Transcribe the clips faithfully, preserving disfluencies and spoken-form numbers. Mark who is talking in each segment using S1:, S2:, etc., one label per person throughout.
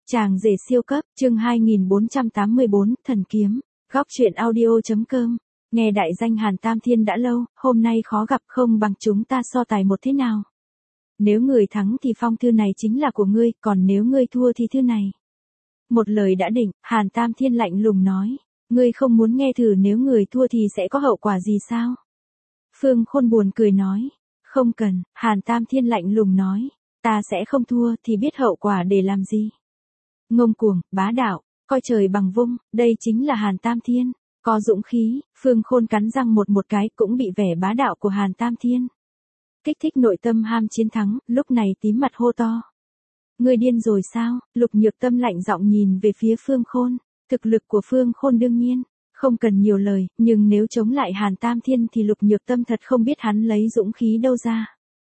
S1: Chàng rể siêu cấp, chương hai nghìn bốn trăm tám mươi bốn, thần kiếm, góc truyện audio.com. Nghe đại danh Hàn Tam Thiên đã lâu, hôm nay khó gặp, không bằng chúng ta so tài một thế nào. Nếu người thắng thì phong thư này chính là của ngươi, còn nếu ngươi thua thì thư này. Một lời đã định, Hàn Tam Thiên lạnh lùng nói. Ngươi không muốn nghe thử nếu người thua thì sẽ có hậu quả gì sao? Phương Khôn buồn cười nói. Không cần, Hàn Tam Thiên lạnh lùng nói. Ta sẽ không thua thì biết hậu quả để làm gì. Ngông cuồng, bá đạo, coi trời bằng vung, đây chính là Hàn Tam Thiên. Có dũng khí, Phương Khôn cắn răng một một cái cũng bị vẻ bá đạo của Hàn Tam Thiên kích thích nội tâm ham chiến thắng, lúc này tím mặt hô to. Ngươi điên rồi sao? Lục Nhược Tâm lạnh giọng nhìn về phía Phương Khôn. Thực lực của Phương Khôn đương nhiên không cần nhiều lời, nhưng nếu chống lại Hàn Tam Thiên thì Lục Nhược Tâm thật không biết hắn lấy dũng khí đâu ra.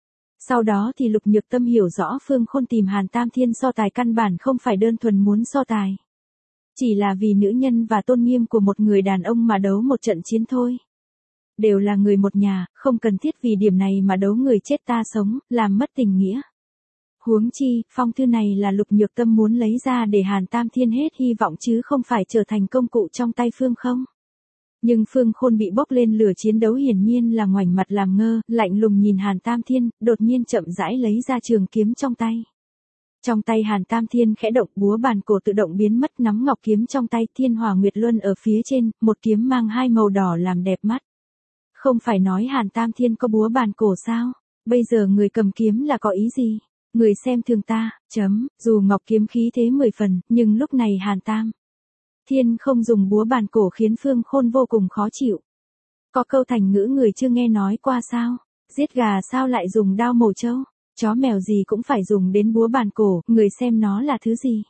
S1: Sau đó thì Lục Nhược Tâm hiểu rõ Phương Khôn tìm Hàn Tam Thiên so tài căn bản không phải đơn thuần muốn so tài. Chỉ là vì nữ nhân và tôn nghiêm của một người đàn ông mà đấu một trận chiến thôi. Đều là người một nhà, không cần thiết vì điểm này mà đấu người chết ta sống, làm mất tình nghĩa. Huống chi, phong thư này là Lục Nhược Tâm muốn lấy ra để Hàn Tam Thiên hết hy vọng chứ không phải trở thành công cụ trong tay Phương không. Nhưng Phương Khôn bị bốc lên lửa chiến đấu hiển nhiên là ngoảnh mặt làm ngơ, lạnh lùng nhìn Hàn Tam Thiên, đột nhiên chậm rãi lấy ra trường kiếm trong tay. Trong tay Hàn Tam Thiên khẽ động, búa bàn cổ tự động biến mất, nắm ngọc kiếm trong tay, Thiên Hỏa Nguyệt Luân ở phía trên, một kiếm mang hai màu đỏ làm đẹp mắt. Không phải nói Hàn Tam Thiên có búa bàn cổ sao? Bây giờ người cầm kiếm là có ý gì? Người xem thường ta, chấm, dù ngọc kiếm khí thế mười phần, nhưng lúc này Hàn Tam Thiên không dùng búa bàn cổ khiến Phương Khôn vô cùng khó chịu. Có câu thành ngữ người chưa nghe nói qua sao? Giết gà sao lại dùng đao mổ trâu? Chó mèo gì cũng phải dùng đến búa bàn cổ, người xem nó là thứ gì?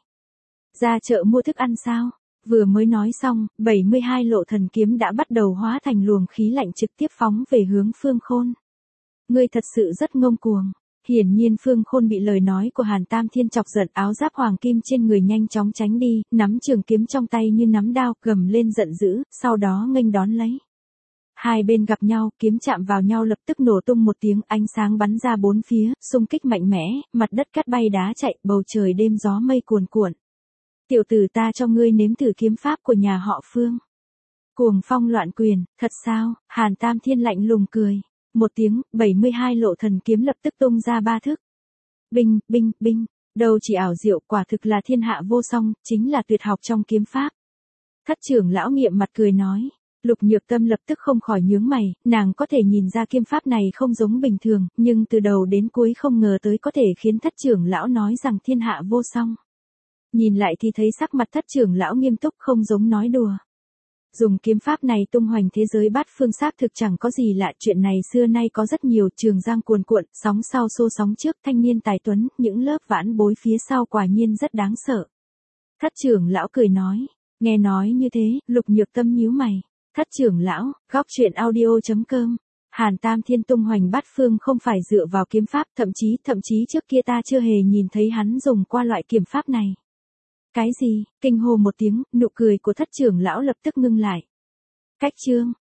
S1: Ra chợ mua thức ăn sao? Vừa mới nói xong, bảy mươi hai lộ thần kiếm đã bắt đầu hóa thành luồng khí lạnh trực tiếp phóng về hướng Phương Khôn. Ngươi thật sự rất ngông cuồng. Hiển nhiên Phương Khôn bị lời nói của Hàn Tam Thiên chọc giận, áo giáp hoàng kim trên người nhanh chóng tránh đi, nắm trường kiếm trong tay như nắm đao, gầm lên giận dữ, sau đó nghênh đón lấy. Hai bên gặp nhau, kiếm chạm vào nhau lập tức nổ tung một tiếng, ánh sáng bắn ra bốn phía, xung kích mạnh mẽ, mặt đất cát bay đá chạy, bầu trời đêm gió mây cuồn cuộn. Tiểu tử, ta cho ngươi nếm thử kiếm pháp của nhà họ Phương. Cuồng phong loạn quyền, thật sao? Hàn Tam Thiên lạnh lùng cười. Một tiếng, bảy mươi hai lộ thần kiếm lập tức tung ra ba thức. Binh, binh, binh, đâu chỉ ảo diệu, quả thực là thiên hạ vô song, chính là tuyệt học trong kiếm pháp. Thất trưởng lão nghiệm mặt cười nói. Lục Nhược Tâm lập tức không khỏi nhướng mày, nàng có thể nhìn ra kiếm pháp này không giống bình thường, nhưng từ đầu đến cuối không ngờ tới có thể khiến thất trưởng lão nói rằng thiên hạ vô song. Nhìn lại thì thấy sắc mặt thất trưởng lão nghiêm túc, không giống nói đùa. Dùng kiếm pháp này tung hoành thế giới bát phương xác thực chẳng có gì lạ, chuyện này xưa nay có rất nhiều, trường giang cuồn cuộn, sóng sau xô sóng trước, thanh niên tài tuấn, những lớp vãn bối phía sau quả nhiên rất đáng sợ. Thất trưởng lão cười nói, nghe nói như thế, Lục Nhược Tâm nhíu mày. Thất trưởng lão, góc truyện audio.com. Hàn Tam Thiên tung hoành bát phương không phải dựa vào kiếm pháp, thậm chí, thậm chí trước kia ta chưa hề nhìn thấy hắn dùng qua loại kiếm pháp này. Cái gì? Kinh hô một tiếng, nụ cười của thất trưởng lão lập tức ngưng lại. Cách chương,